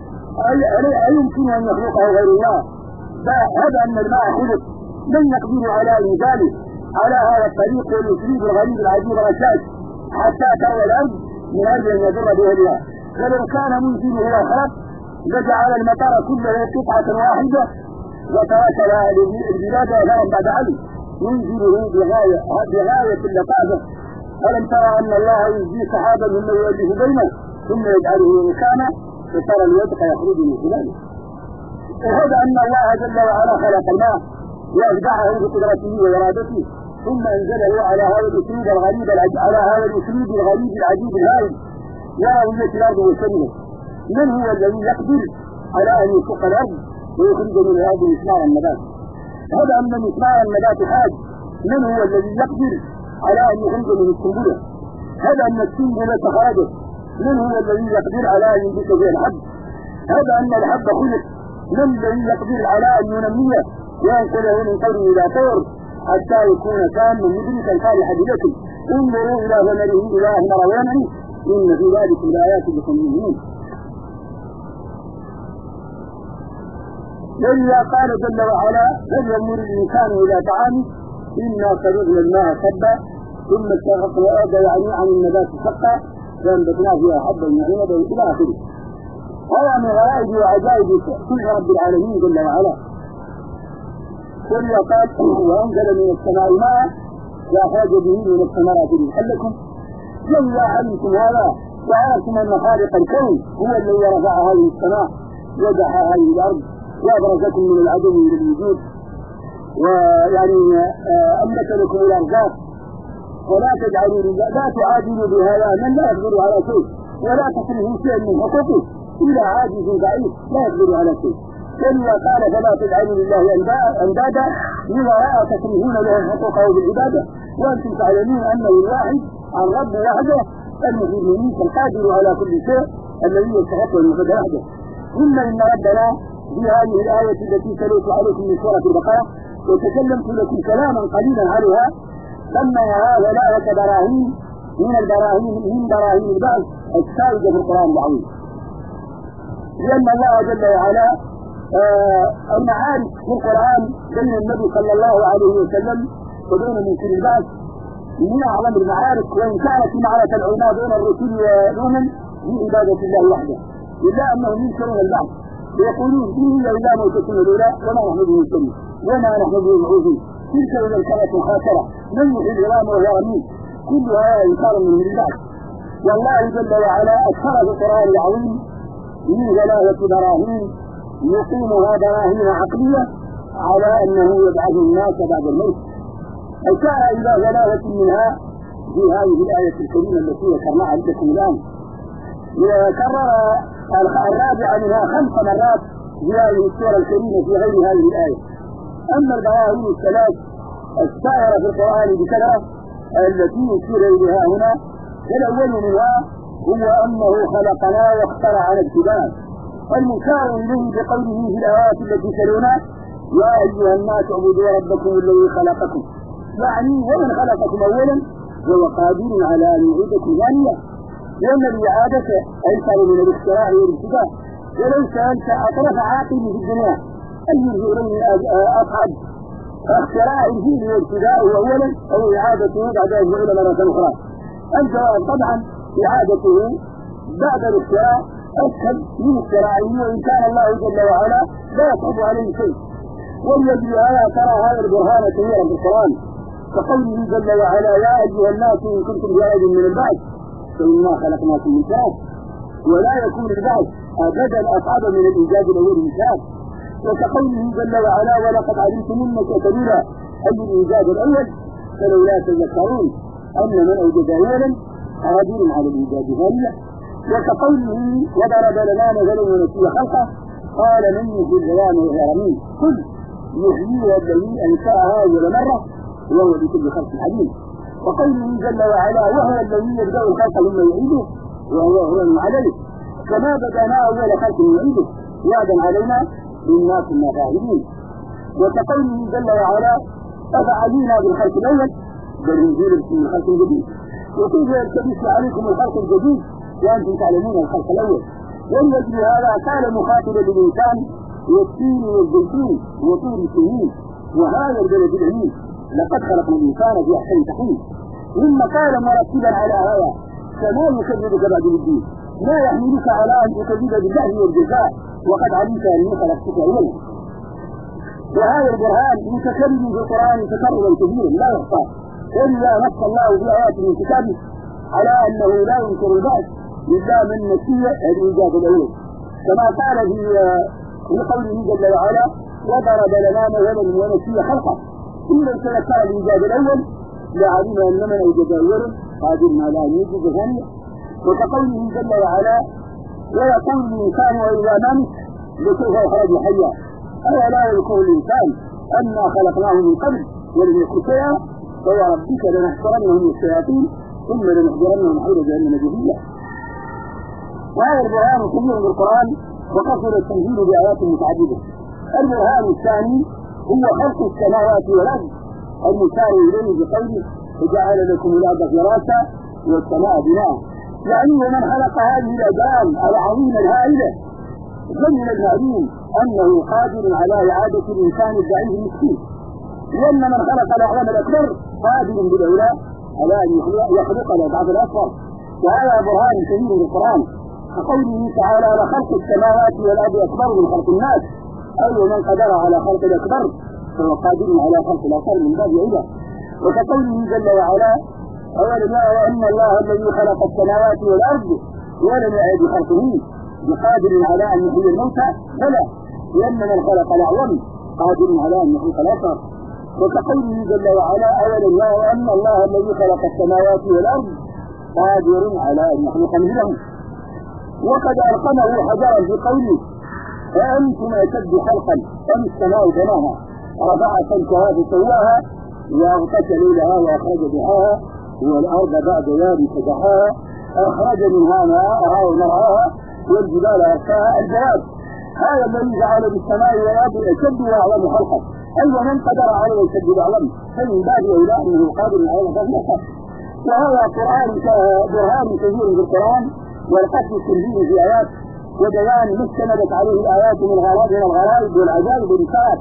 أيمكن أن يخلقه غير الله؟ هذا أن الماء خلق من يقدر على إنزاله على هذا الطريق والأسلوب الغريب العجيب الرشاش حتى تروى الأرض من أجل أن يضر بها. فلو كان ممكن هو خلق لجعل المطر كله قطعة واحدة وترك البلاد أثارا بعد علم ينزله بغاية اللطافة. ألم ترى أن الله يجزي سحابا مما يؤلف بينه ثم يجعله مكانا وترى الودق يخرج من خلاله. وهذا أن الله جل وعلا خلق الماء وأبدعه بقدرته وإرادته ثم أنزله على هذا الأسلوب الغريب العجيب الهائل وهي الأرض والسماء. من هو الذي يقدر على أن يشق الأرض ويخرج من الأرض مسمار النبات؟ هذا أن مسمار النبات حاج. من هو الذي يقدر على أن يخرج من السنبلة؟ هذا أن السنبلة خرجت. من هو الذي يقدر على أن ينبت بها الحب؟ هذا أن الحب خلق. من الذي يقدر على أن ينميه وينقله من طور إلى طور حتى يكون تاما مدركا صالحا لكم؟ انظروا إلى ثمره إلى أثمر وينعي إن في ذلك الآيات لقوم يؤمنون. وإذا قال جل وعلا فلينظر الإنسان إلى طعامه إنا صبغنا الماء صبا ثم استغرقنا الأرض يعني عن النبات شقا فأنبتنا فيها حبا وعنبا إلى آخره. هذا من غرائب وعجائب صنع رب العالمين جل وعلا. وإذا قال وأنزل من السماء ماء وأخرج به من الثمرات رزقا لكم. لولا علمتم هذا وعرفتم أن خالق الكون هو الذي رفع هذه السماء وجح هذه الأرض وأبرزكم من العدم إلى الوجود ويعني أملك لكم الأرزاق ولا تجعلوا لا تعادلوا بهذا من لا يقدر على شيء ولا تصرفوا شيئا من حقوقه إلى عاجز ضعيف لا يقدر على شيء. إلا قال فلا تجعلوا لله أندادا لما لا تصرفون له حقوقه بالعبادة وأنتم تعلمون أنه الواحد الرب وحده المؤمن القادر على كل شيء الذي يستحق أن يعبد وحده. ثم إن ربنا في هذه الآية التي تلوت عليكم من سورة البقرة وتكلمت لكم كلاما قليلا عليها سميها ثلاثة براهين من براهين البعث السائدة في القرآن العظيم. لأن الله جل وعلا المعارك في القرآن بين النبي صلى الله عليه وسلم وبين منكر البعث من أعظم المعارك، وإن كانت معركة العلماء بين الرسل والأمم في عبادة الله وحده إلا أنهم ينكرون البعث ويقولون إن إلا موتتنا الأولى وما نحن بمسلمين وما نحن بمعوذين تلك إذا الكرة الخاسرة من يحيي العظام وهو رميم كلها إنكار من البعث. والله جل وعلا أشهر في القرآن العظيم من ثلاثة براهين يقيمها براهين عقلية على أنه يبعث الناس بعد الموت. أشار إلى ثلاثة منها في هذه الآية الكريمة التي ذكرناها لكم الآن. وكرر الرابعة منها 5 مرات في هذه السورة الكريمة في غير هذه الآية. أما البراهين الثلاث السائرة في القرآن بكثرة التي يشير إليها هنا فالأول منها هو أنه خلقنا واخترع الابتداء المشار إليه بقوله في الآيات التي تلونا يا أيها الناس اعبدوا ربكم الذي خلقكم، يعني ومن خلقكم أولا وهو قادر على أن يعيدكم ثانيا، لأن الإعادة أيسر من الاختراع والابتداء. وليس أنت أطرف عاقل في الدنيا أن يرجع إليه أصعب اختراع الجيل والابتداء أولا أو إعادته بعد أن يعود مرة أخرى. الجواب طبعا إعادته بعد الاختراع أسهل من اختراعه، وإن كان الله جل وعلا لا يصعب عليه شيء. وليجل هذا ترى هذا البرهان كثيرا في القرآن كقوله جل وعلا يا أيها الناس إن كنتم بأيد من البعث فإنا خلقناكم من تراب، ولا يكون البعث أبدا أصعب من الإيجاد الأول من تراب. وكقوله جل وعلا ولقد علمتم منك كبيرا أي الإيجاد الأول فلولا تذكرون أن من أوجد أولا قادر على الإيجاد ثانيا. وكقوله وضرب لنا مثلا ونسي خلقه قال من يحيي العظام وهي رميم قل يحييها الذي أنشأها أول مرة وهو بكل خلق عليم. وقوله جل وعلا وهو الذي يبدأ الخلق ثم يعيده وهو هو عليه كما بدأنا أول خلق يعيده وعدا علينا إنا كنا فاعلين. وكقوله جل وعلا أفعلينا بالخلق الأول بل نزيل من الخلق الجديد وكيف يلتبس عليكم الخلق الجديد وأنتم تعلمون الخلق الأول. ولأجل هذا قال مخاطبا للإنسان والتين والزيتون وطور السنين وهذا البلد الأمين لقد خلقنا الإنسان في أحسن تقويم. ثم قال مرتبا على هذا فما يكذبك بعد الدين ما يحملك على أن تكذب بالله والجزاء وقد علمت أني خلقتك أولا. وهذا البرهان متكرر في القرآن تكررا كثيرا لا يحصى، إلا نص الله في آيات من كتابه على أنه لا ينكر البعث إلا من نسي الإيجاد الأول، كما قال في لقوله جل وعلا وضرب لنا مثلا ونسي خلقه إن تذكر الإيجاد الأول لعلم أن من أوجد أولا قادر على أن يوجد ثانيا وكقوله جل وعلا ويقول الإنسان وإذا ما مت لسوف يخرج حيا أولا يذكر الإنسان أنا خلقناه من قبل ولم يكن شيئا فوربك لنحشرنهم الشياطين ثم لنحضرنهم حول جهنم جثيا. وهذا البرهان كبير بالقرآن وكثر التنزيل بآيات متعددة. البرهان الثاني هو خلق السماوات والأرض المشار إليه بقوله وجعل لكم الأرض فراشا والسماء بناء، يعني ومن خلق هذه الأجرام العظيمة الهائلة فمن المعلوم أنه قادر على إعادة الإنسان الضعيف المسكين، لأن من خلق الأعلام الأكبر قادر بالأولى على أن يخلق الأضعاف الأصغر. وهذا برهان كبير بالقرآن كقوله تعالى لخلق السماوات والأرض أكبر من خلق الناس، أي من قدر على خلق الأكبر فهو قادر على خلق الأصغر من باب أولى. وكقوله جل وعلا أولم يروا أن الله الذي خلق السماوات والأرض ولم يعد خلقه بقادر على أن يحيي الموتى بلى، لأن من خلق الأعظم قادر على أن يخلق الأصغر. وكقوله جل وعلا أولم يروا أن الله الذي خلق السماوات والأرض قادر على أن يخلق مثلهم. وقد ألقمه حجرا في قوله فأنتم أشد خلقا أم السماء بناها رفع سمكها فسواها وأغطش ليلها وأخرج ضحاها والأرض بعد ذلك دحاها أخرج منها ماءها ومرعاها والجبال أرساها. الجواب هذا الذي جعل بالسماء والأرض أشد وأعظم خلقا، أي من قدر عليه أشد وأعظم فمن باب أولى أنه قادر على خلقه. وهذا قرآن برهان كثير في القرآن والقصد التنزيل في آيات وبيان ما استندت عليه الآيات من الغرائب والعجائب والإشارات.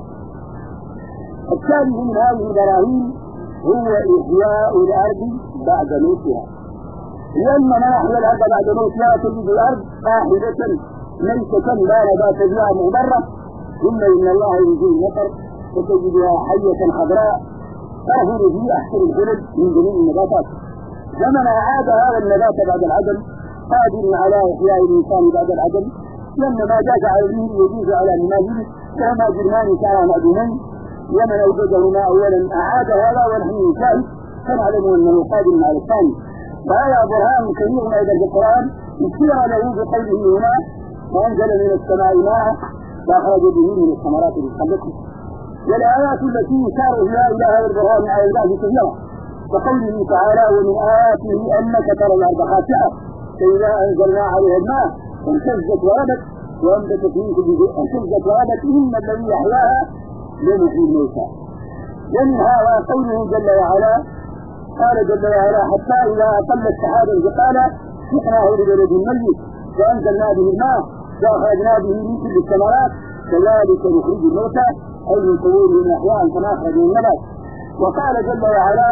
الثالث من هذه البراهين هو إحياء الأرض بعد موتها، لأن من أحيا الأرض بعد موتها تجد الأرض قاحلة ميتة لا نبات فيها مغبرة، ثم إن الله ينزل المطر فتجدها حية خضراء تظهر في أحسن الخلد من جميع النباتات. ومن أعاد هذا النبات بعد العدم قادر على إحياء الإنسان بعد العدم، لأن ما جاز على الدين يجوز على الماجد كما جرمان كان معدومين، ومن أوجدهما أولا أعاد هذا ونحن نشاهد فنعلم أنه قادر على الثاني. وهذا برهان كبير أيضا في القرآن يشير له بقوله هنا وأنزل من السماء ماء فأخرج به من الثمرات رزقا لكم. والآيات التي يشار فيها إلى هذا البرهان على الله كثيرة، وقوله تعالى ومن آياته أنك ترى الأرض خاشعة فإذا أنزلنا عليها الماء انشزت وربت وأنبتت من كل شيء انشزت وربت إن الذي يحياها لمحيي الموتى. ومنها قوله جل وعلا قال جل وعلا حتى إذا أقل السحاب انتقالا سقناه لبلد ميت وأنزلنا به الماء وأخرجنا به من كل الثمرات كذلك نخرج الموتى أي من قبور من أحياء كما أخرجوا النبات. وقال جل وعلا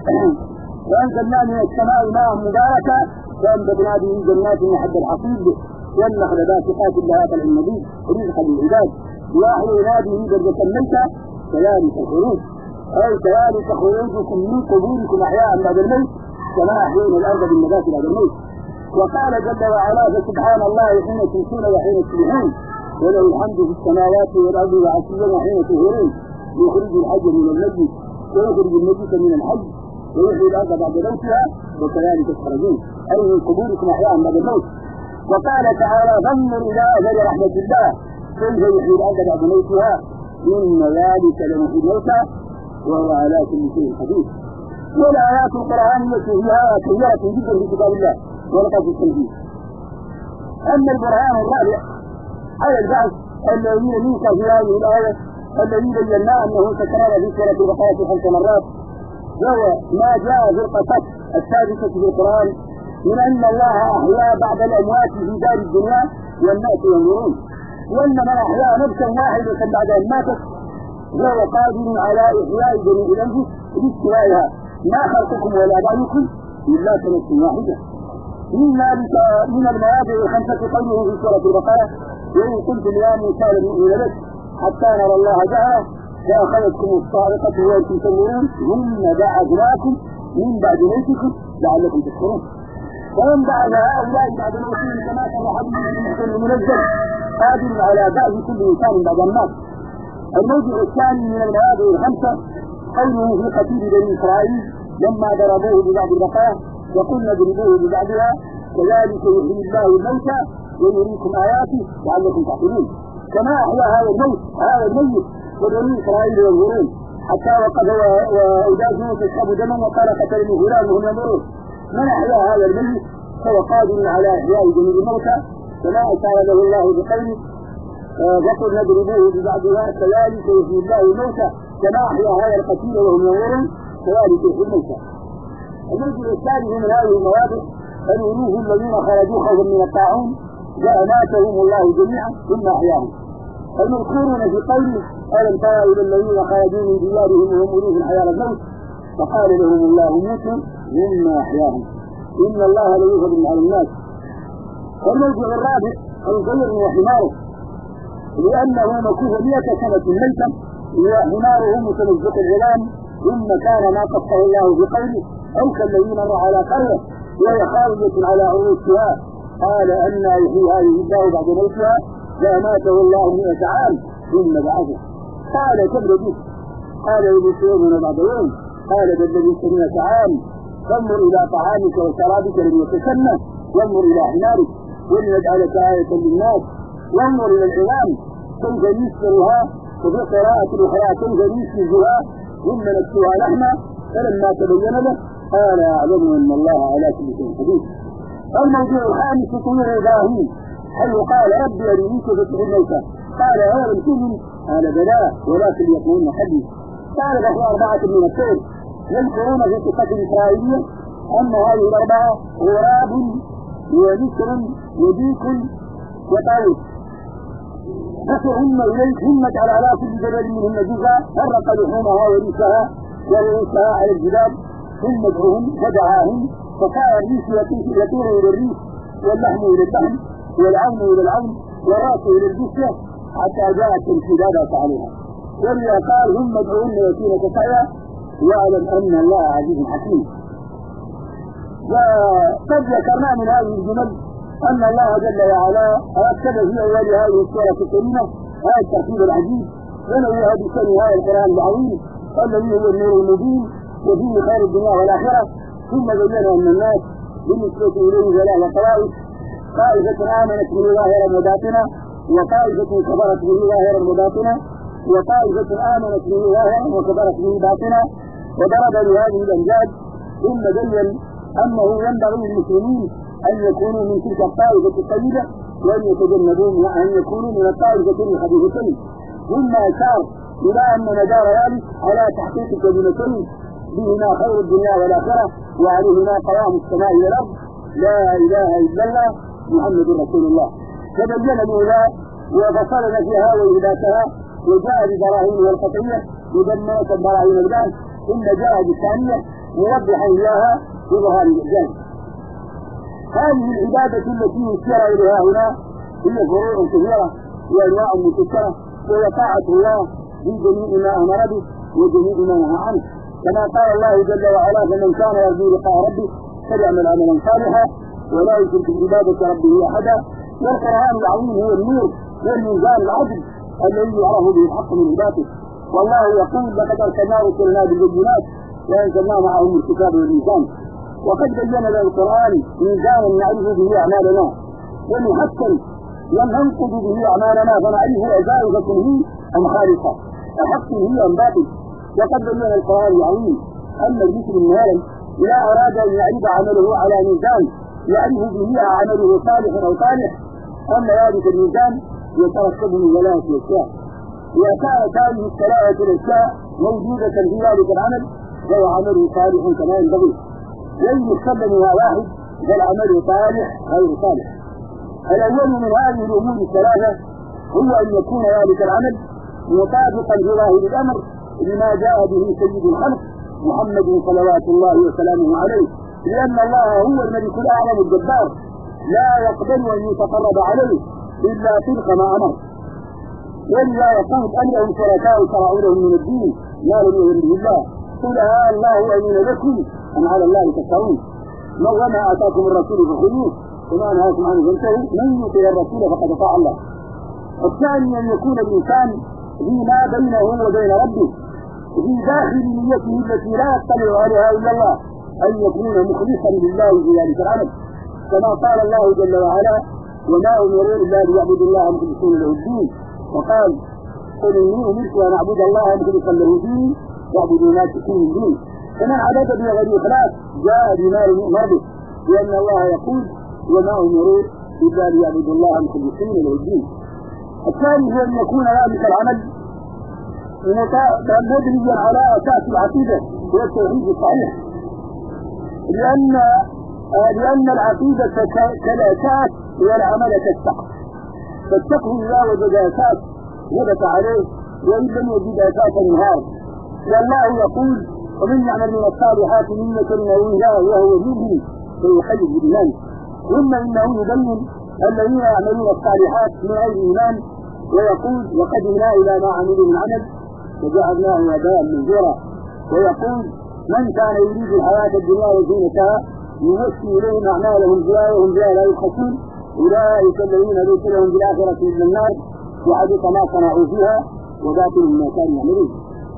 وأنزلنا من السماء ماء مباركا وأنبتنا به جنات محب الحصيد والنخل باسقات لها طلع نضيد رزقا للعباد وأحيينا به بلدة ميتة كذلك الخروج أي كذلك خروجكم من قبوركم أحياء بعد الموت كما أحيينا الأرض بالنبات بعد الموت. وقال جل وعلا فسبحان الله حين تمسون وحين تصبحون وله الحمد في السماوات والأرض وعشيا وحين تظهرون يخرج الحج من الميت ويخرج الميت من الحج ويحيي الأرض بعد موتها وكذلك تخرجون أي من قبوركم أحياء بعد الموت. وقال تعالى فانظر إلى أثر رحمة الله كيف يحيي الأرض بعد موتها إن ذلك لمحيي الموتى وهو على كل شيء قدير. والآيات القرآنية فيها كثيرة جدا في كتاب الله ولقد التنزيل. أما البرهان الرابع على البعث الذي منك في هذه الآية الذي بينا أنه تكرر في سورة البقرة 5 مرات، وهو ما جاء في القصص الثابتة في القرآن من أن الله أحيا بعد الأموات في دار الدنيا والناس ينظرون، وأن من أحيا نفسا واحدة بعد أن ماتت وهو قادر على إحياء جميع الأنفس باستوائها ما خلقكم ولا بعثكم إلا كنفس واحدة. من المواضع الخمسة قوله في سورة البقرة وإن قلتم يا موسى لن نؤمن لك حتى نرى الله جهرة فأخذتكم الصاعقة وأنتم تنظرون ثم بعثناكم من بعد موتكم لعلكم تشكرون. ومن بعد هؤلاء بعد موتهم كما صرح به المنزل قادر على بعث كل إنسان بعد الناس. الموضوع الثاني من المواضع الخمسة قوله في قتيل بني إسرائيل لما ضربوه ببعض البقايا وقلنا اضربوه ببعضها كذلك يحيي الله الموتى ويريكم آياته لعلكم تعقلون. كما أحيا هذا الميت وبني إسرائيل ينظرون حتى وقد وأجازوا تشرب دما وقال قتلني فلان وهم ينظرون. من أحيا هذا الميت فهو قادر على إحياء جميع الموتى كما أشار له الله بقوله وقل نضربوه ببعضها كذلك يحيي الله الموتى كما أحيا هذا القتيل وهم ينظرون كذلك يحيي الموتى. الموضوع الثالث من هذه المواضع الألوف الذين خرجوا خوفا من الطاعون فأماتهم الله جميعا ثم أحياهم. المذكورون في قوله ألم ترى إلى الذين خرجوا من ديارهم وهم ألوف حيال الموت فقال لهم الله موتوا ثم أحياهم إن الله ليغفر على الناس. الموضوع الرابع الغير وحماره لأنه مكوث 100 سنة ميتا وحماره متمزق العلام ثم كان ما قصه الله في قوله أو كالذين مر على قرية وهي خاوية على عروشها قال أن يحيي هذه الله بعد موتها فأماته الله 100 عام ثم بعثه. قال كم لبثت؟ قال لبثت يوما بعد يوم. قال بل لبثت 100 عام. فانظر إلى طعامك وشرابك لم يتسنى وانظر إلى حمارك ولنجعلك آية للناس وانظر إلى العظام كيف نسكرها وفي قراءة أخرى كيف نسكرها ثم نكسوها لحما فلما تبين له قال أعلم أن الله على كل شيء قدير. الموضوع الخامس طول إبراهيم حيث قال ربي أرنيك فتح الموتى قال أولم تؤمن؟ قال بلى ولكن يطمئن قلبي. قال له 4 من الطير يذكرون في قصة إسرائيلية أن هذه ال4 غراب ونسر وديك وطاووس فسرهن إليك ثم اجعل على كل جبل منهن جزءا فرق لحومها وريشها ورؤوسها على الجبال ثم ادعوهن فدعاهن فصار الريش يطير إلى الريش واللحم إلى اللحم والعون إلى العون والرأس إلى الجثة حتى جاءت الانشدادات عليها. ولذا قال ثم ادعوهن يأتينك سعيا واعلم أن الله عزيز حكيم. وقد ذكرنا من هذه الجمل أن الله جل وعلا رتب في أول هذه السورة الكريمة هذا الترتيب العجيب ونوه بسن هذا القرآن العظيم الذي هو النور المبين وفيه خير الدنيا والآخرة. ثم بين أن الناس بالنسبة إليه 3 طوائف طائفة آمنت به ظاهرا وباطنا وطائفة كفرت به ظاهرا وباطنا وطائفة آمنت به ظاهرا وكفرت به باطنا وضرب لهذه الأمجاد. ثم بين أنه ينبغي للمسلمين أن يكونوا من تلك الطائفة الطيبة وأن يتجنبوا أن يكونوا من الطائفتين الخبيثتين. ثم أشار إلى أن مدار ذلك على تحقيق كلمتين بهما خير الدنيا والآخرة وعليهما قوام السماء والأرض لا إله إلا الله محمد رسول الله. فبين الأولى وفصلنا فيها وإثباتها وجاء ببراهينها القطعية مدمرة براهين البعث ثم جاء بالثانية موضحا إياها بظهار الإعجاز. هذه العبادة التي يشير إليها هنا هي فروع كثيرة وأنواع مكثرة وهي طاعة الله في جميع ما أمر به وجميع ما نهى عنه كما قال الله جل وعلا فمن كان يرجو لقاء ربه فليعمل عملا صالحا ولا يشرك بعبادة ربه أحدا. والقرآن العظيم هو النور والميزان العدل الذي يعرف به الحق من الباطل. والله يقول لقد أرسلنا رسلنا بالبينات وأنزلنا معهم الكتاب والميزان. وقد بين لنا القرآن ميزانا نعرف به أعمالنا ونحكم وننقض به أعمالنا فنعرف أجائزة هي أم خالصة أحق هي أم باطل. وقد بين القرآن العظيم أن المسلم مالا إذا أراد أن يعرف عمله على ميزان يعرف به عمله صالح أو صالح أن ذلك الميزان يتركب من 3 أشياء. إذا كانت هذه ال3 الأشياء موجودة في ذلك العمل فهو عمله صالح كما ينبغي وإن يستخدمها واحد فالعمل صالح غير صالح. الأول من هذه الأمور ال3 هو أن يكون ذلك العمل مطابقا لظاهر الأمر لما جاء به سيد الخلق محمد صلوات الله وسلامه عليه لأن الله هو الملك الأعظم الجبار لا يقبل أن يتقرب عليه إلا طبق ما أمر. ولذا يقول أن لهم شركاء شرعوا لهم من الدين ما لم يؤمن به الله قل الله أذن لكم أم على الله تفترون وما آتاكم الرسول فخذوه وما نهاكم عنه فانتهوا من يطيع الرسول فقد أطاع الله. الثاني أن يكون الإنسان فيما بينه وبين ربه في داخل نيته التي لا يطلع عليها إلا الله أن يكون مخلصا لله في ذلك العمل، كما قال الله جل وعلا: وما أمروا إلا ليعبدوا الله مخلصين له الدين، وقال: قل إني أمرت أن أعبد الله مخلصا له الدين واعبدوا ما تشركون من دونه. فمن عبد بغير إخلاص جاء بما لم يؤمر به، لأن الله يقول: وما أمروا إلا ليعبدوا الله مخلصين له الدين. الثاني هو أن يكون ذلك العمل مبنيا على أساس العقيدة والتوحيد الصحيح، لأن العقيدة كالأساس والعمل كالسقف، فالسقف إذا وجد أساس ثبت عليه، وإن لم يجد أساسا انهار. والله يقول: ومن يعمل من الصالحات من ذكر أو أنثى وهو مؤمن فيحيي بالإيمان. ثم إنه يبين الذين يعملون الصالحات من غير إيمان، ويقول: وقدمنا إلى ما عملوا من عمل وجعلناه هباء منثورا. ويقول: من كان يريد الحياة الدنيا وزينتها يوفي إليهم أعمالهم فيها وهم بها لا يبخسون، أولئك الذين ليس لهم بالآخرة إلا النار وحبط ما صنعوا فيها وباطل ما كانوا يعملون.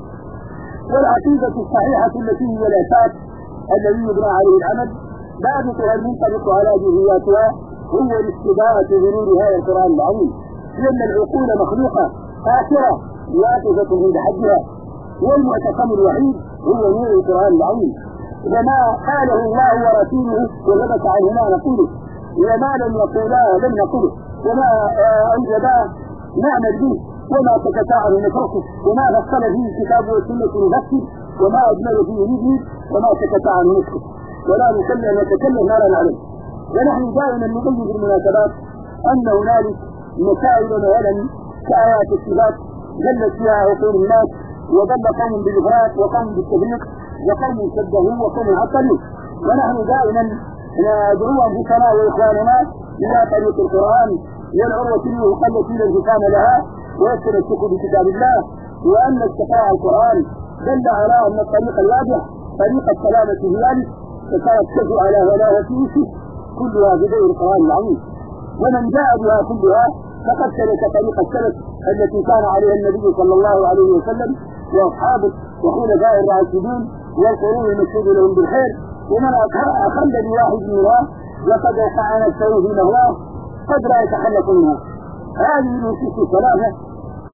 والعقيدة الصحيحة التي هي الأساس الذي يبنى عليه العمل ضابطها المنطبق على جزئياتها هو الاستباءة بنور هذا القرآن العظيم، لأن العقول مخلوقة آخرة واقفة عند حدها، والمعتصم الوحيد هو نور القرآن العظيم. وما قاله الله ورسوله وثبت عنه ما نقوله، وما لم يقولاه لم نقوله، وما أوجباه نعمل به، وما سكت عنه نتركه، وما فصل فيه الكتاب والسنة نفسه، وما أجمل فيه نجد، وما سكت عنه نسكت، ولا نتكلم ما لا نعلم. ونحن دائما نبين بالمناسبات أن هنالك مسائل وهلا كآيات الصفات جلت فيها عقول الناس، وضل قوم بالإفراط وقوم بالتفريق وقوم شبهوا وقوم عطلوا. ونحن دائما ندعو أنفسنا وإخواننا إلى طريق القرآن والعروة الوثقى التي لا انفصام لها، والتمسك بكتاب الله، وأن استقراء القرآن دل على أن الطريق الواضح طريق السلامة في ذلك، تتركز على هلاوة يوسف كلها بدور القرآن العظيم. ومن جاء بها كلها فقد سلك طريق السلف التي كان عليها النبي صلى الله عليه وسلم واصحابه وخلفاء الراشدين والقرون المشهود لهم بالخير. ومن اخل بواحد منها وقد وقع نفسه في مهواه قد لا يتخلص منها. هذه النصوص الثلاثه